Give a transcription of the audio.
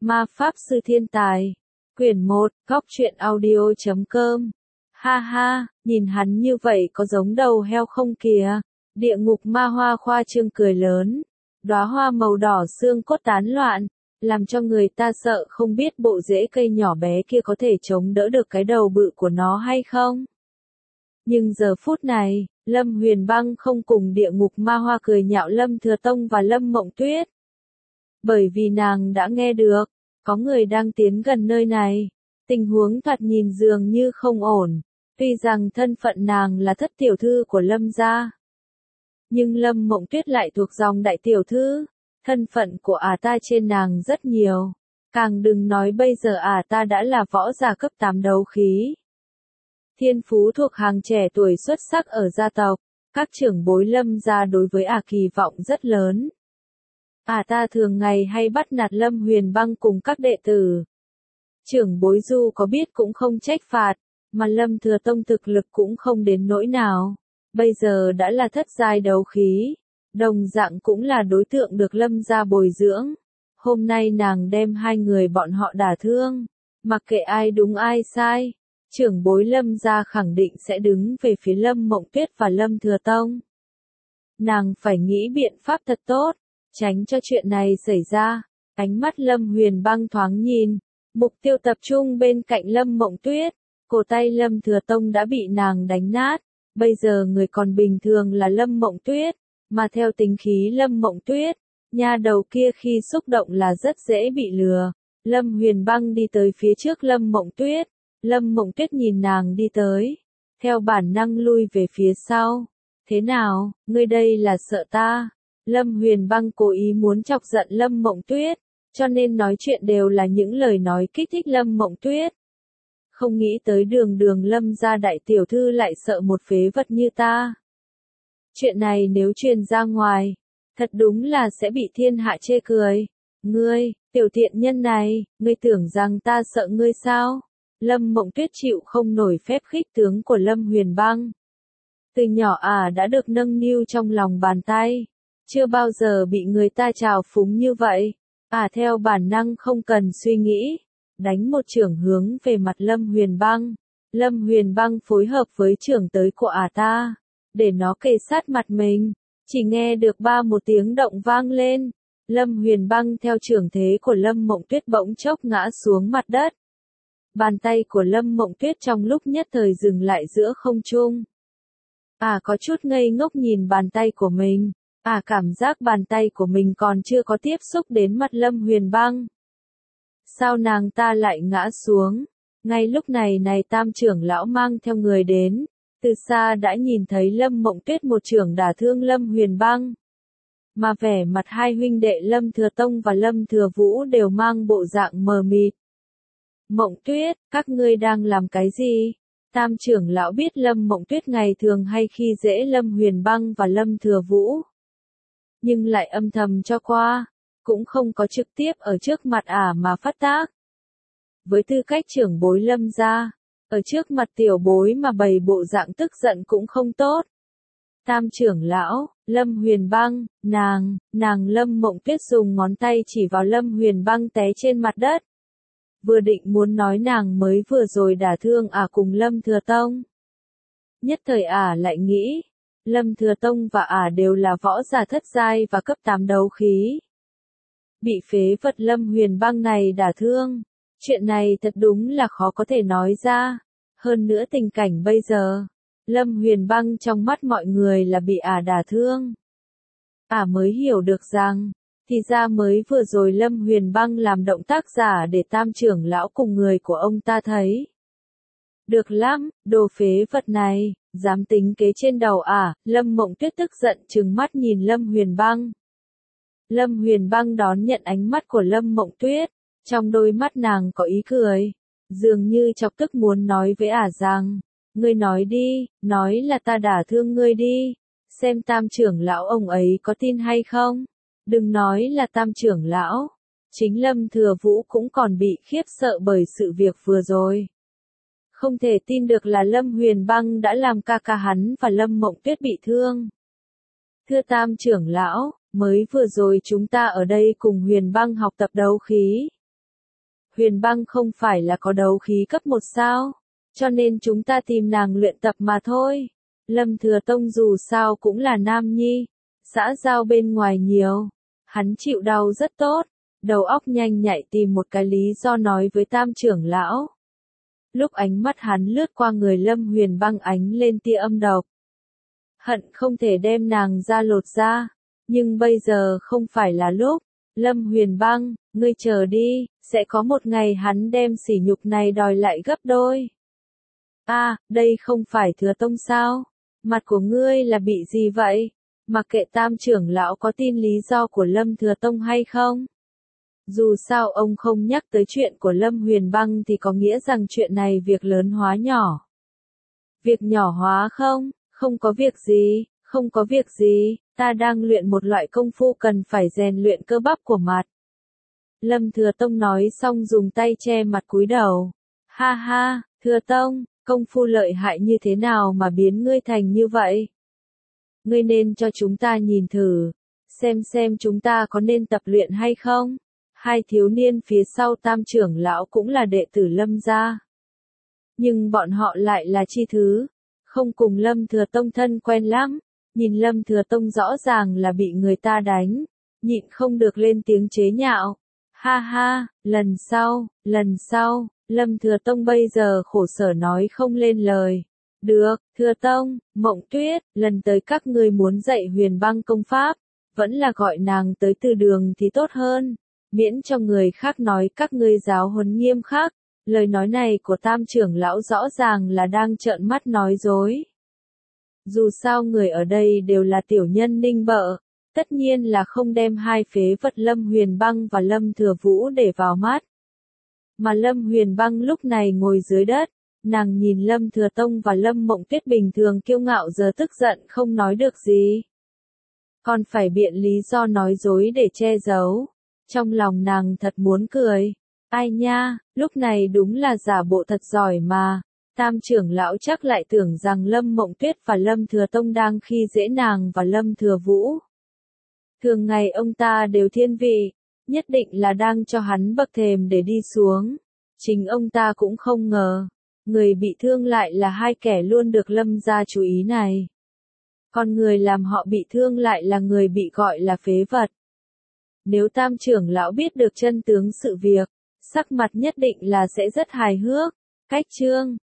Ma Pháp Sư Thiên Tài. Quyển 1, Góc truyện audio.com. Ha ha, nhìn hắn như vậy có giống đầu heo không kìa. Địa ngục ma hoa khoa trương cười lớn. Đóa hoa màu đỏ xương cốt tán loạn, làm cho người ta sợ không biết bộ rễ cây nhỏ bé kia có thể chống đỡ được cái đầu bự của nó hay không. Nhưng giờ phút này, Lâm Huyền Băng không cùng địa ngục ma hoa cười nhạo Lâm Thừa Tông và Lâm Mộng Tuyết. Bởi vì nàng đã nghe được, có người đang tiến gần nơi này. Tình huống thoạt nhìn dường như không ổn, tuy rằng thân phận nàng là thất tiểu thư của Lâm gia. Nhưng Lâm Mộng Tuyết lại thuộc dòng đại tiểu thư, thân phận của ta trên nàng rất nhiều. Càng đừng nói bây giờ ta đã là võ giả cấp 8 đấu khí. Thiên phú thuộc hàng trẻ tuổi xuất sắc ở gia tộc, các trưởng bối Lâm gia đối với kỳ vọng rất lớn. Ta thường ngày hay bắt nạt Lâm Huyền Băng cùng các đệ tử. Trưởng bối dù có biết cũng không trách phạt, mà Lâm Thừa Tông thực lực cũng không đến nỗi nào. Bây giờ đã là thất giai đấu khí, đồng dạng cũng là đối tượng được Lâm gia bồi dưỡng. Hôm nay nàng đem hai người bọn họ đả thương, mặc kệ ai đúng ai sai, trưởng bối Lâm gia khẳng định sẽ đứng về phía Lâm Mộng Tuyết và Lâm Thừa Tông. Nàng phải nghĩ biện pháp thật tốt, tránh cho chuyện này xảy ra. Ánh mắt Lâm Huyền Băng thoáng nhìn, mục tiêu tập trung bên cạnh Lâm Mộng Tuyết, cổ tay Lâm Thừa Tông đã bị nàng đánh nát, bây giờ người còn bình thường là Lâm Mộng Tuyết, mà theo tính khí Lâm Mộng Tuyết, nha đầu kia khi xúc động là rất dễ bị lừa. Lâm Huyền Băng đi tới phía trước Lâm Mộng Tuyết, Lâm Mộng Tuyết nhìn nàng đi tới, theo bản năng lui về phía sau. Thế nào, ngươi đây là sợ ta? Lâm Huyền Băng cố ý muốn chọc giận Lâm Mộng Tuyết, cho nên nói chuyện đều là những lời nói kích thích Lâm Mộng Tuyết. Không nghĩ tới đường đường Lâm gia đại tiểu thư lại sợ một phế vật như ta. Chuyện này nếu truyền ra ngoài, thật đúng là sẽ bị thiên hạ chê cười. Ngươi, tiểu tiện nhân này, ngươi tưởng rằng ta sợ ngươi sao? Lâm Mộng Tuyết chịu không nổi phép khích tướng của Lâm Huyền Băng. Từ nhỏ đã được nâng niu trong lòng bàn tay, chưa bao giờ bị người ta trào phúng như vậy. Theo bản năng không cần suy nghĩ, đánh một chưởng hướng về mặt Lâm Huyền Băng. Lâm Huyền Băng phối hợp với chưởng tới của ta, để nó kề sát mặt mình. Chỉ nghe được một tiếng động vang lên, Lâm Huyền Băng theo chưởng thế của Lâm Mộng Tuyết bỗng chốc ngã xuống mặt đất. Bàn tay của Lâm Mộng Tuyết trong lúc nhất thời dừng lại giữa không trung. Có chút ngây ngốc nhìn bàn tay của mình. Cảm giác bàn tay của mình còn chưa có tiếp xúc đến mặt Lâm Huyền Băng. Sao nàng ta lại ngã xuống? Ngay lúc này Tam trưởng lão mang theo người đến, từ xa đã nhìn thấy Lâm Mộng Tuyết một chưởng đả thương Lâm Huyền Băng. Mà vẻ mặt hai huynh đệ Lâm Thừa Tông và Lâm Thừa Vũ đều mang bộ dạng mờ mịt. Mộng Tuyết, các ngươi đang làm cái gì? Tam trưởng lão biết Lâm Mộng Tuyết ngày thường hay khi dễ Lâm Huyền Băng và Lâm Thừa Vũ, nhưng lại âm thầm cho qua, cũng không có trực tiếp ở trước mặt mà phát tác. Với tư cách trưởng bối Lâm gia, ở trước mặt tiểu bối mà bày bộ dạng tức giận cũng không tốt. Tam trưởng lão, Lâm Huyền Băng, nàng Lâm Mộng Tuyết dùng ngón tay chỉ vào Lâm Huyền Băng té trên mặt đất. Vừa định muốn nói nàng mới vừa rồi đả thương cùng Lâm Thừa Tông. Nhất thời lại nghĩ, Lâm Thừa Tông và đều là võ giả thất giai và cấp 8 đấu khí. Bị phế vật Lâm Huyền Băng này đả thương, chuyện này thật đúng là khó có thể nói ra. Hơn nữa tình cảnh bây giờ, Lâm Huyền Băng trong mắt mọi người là bị đả thương. Mới hiểu được rằng, thì ra mới vừa rồi Lâm Huyền Băng làm động tác giả để Tam trưởng lão cùng người của ông ta thấy. Được lắm, đồ phế vật này, dám tính kế trên đầu Lâm Mộng Tuyết tức giận trừng mắt nhìn Lâm Huyền Băng. Lâm Huyền Băng đón nhận ánh mắt của Lâm Mộng Tuyết, trong đôi mắt nàng có ý cười, dường như chọc tức muốn nói với rằng, ngươi nói đi, nói là ta đả thương ngươi đi, xem Tam trưởng lão ông ấy có tin hay không. Đừng nói là Tam trưởng lão, chính Lâm Thừa Vũ cũng còn bị khiếp sợ bởi sự việc vừa rồi. Không thể tin được là Lâm Huyền Băng đã làm ca ca hắn và Lâm Mộng Tuyết bị thương. Thưa Tam trưởng lão, mới vừa rồi chúng ta ở đây cùng Huyền Băng học tập đấu khí. Huyền Băng không phải là có đấu khí cấp 1 sao? Cho nên chúng ta tìm nàng luyện tập mà thôi. Lâm Thừa Tông dù sao cũng là nam nhi, xã giao bên ngoài nhiều, hắn chịu đau rất tốt, đầu óc nhanh nhạy tìm một cái lý do nói với Tam trưởng lão. Lúc ánh mắt hắn lướt qua người Lâm Huyền Băng ánh lên tia âm độc. Hận không thể đem nàng ra lột ra, nhưng bây giờ không phải là lúc. Lâm Huyền Băng, ngươi chờ đi, sẽ có một ngày hắn đem sỉ nhục này đòi lại gấp đôi. Đây không phải Thừa Tông sao? Mặt của ngươi là bị gì vậy? Mặc kệ Tam trưởng lão có tin lý do của Lâm Thừa Tông hay không? Dù sao ông không nhắc tới chuyện của Lâm Huyền Băng thì có nghĩa rằng chuyện này việc lớn hóa nhỏ. Việc nhỏ hóa không? Không có việc gì, không có việc gì, ta đang luyện một loại công phu cần phải rèn luyện cơ bắp của mặt. Lâm Thừa Tông nói xong dùng tay che mặt cúi đầu. Ha ha, Thừa Tông, công phu lợi hại như thế nào mà biến ngươi thành như vậy? Ngươi nên cho chúng ta nhìn thử, xem chúng ta có nên tập luyện hay không? Hai thiếu niên phía sau Tam trưởng lão cũng là đệ tử Lâm gia. Nhưng bọn họ lại là chi thứ, không cùng Lâm Thừa Tông thân quen lắm, nhìn Lâm Thừa Tông rõ ràng là bị người ta đánh, nhịn không được lên tiếng chế nhạo. Ha ha, lần sau, Lâm Thừa Tông bây giờ khổ sở nói không lên lời. Được, Thừa Tông, Mộng Tuyết, lần tới các ngươi muốn dạy Huyền Băng công pháp, vẫn là gọi nàng tới từ đường thì tốt hơn, miễn cho người khác nói các ngươi giáo huấn nghiêm khắc. Lời nói này của Tam trưởng lão rõ ràng là đang trợn mắt nói dối. Dù sao người ở đây đều là tiểu nhân ninh bợ, tất nhiên là không đem hai phế vật Lâm Huyền Băng và Lâm Thừa Vũ để vào mắt. Mà Lâm Huyền Băng lúc này ngồi dưới đất, nàng nhìn Lâm Thừa Tông và Lâm Mộng Tuyết bình thường kiêu ngạo giờ tức giận không nói được gì. Còn phải biện lý do nói dối để che giấu. Trong lòng nàng thật muốn cười. Ai nha, lúc này đúng là giả bộ thật giỏi mà. Tam trưởng lão chắc lại tưởng rằng Lâm Mộng Tuyết và Lâm Thừa Tông đang khi dễ nàng và Lâm Thừa Vũ. Thường ngày ông ta đều thiên vị, nhất định là đang cho hắn bậc thềm để đi xuống. Chính ông ta cũng không ngờ, người bị thương lại là hai kẻ luôn được Lâm gia chú ý này. Còn người làm họ bị thương lại là người bị gọi là phế vật. Nếu Tam trưởng lão biết được chân tướng sự việc, sắc mặt nhất định là sẽ rất hài hước. Cách chương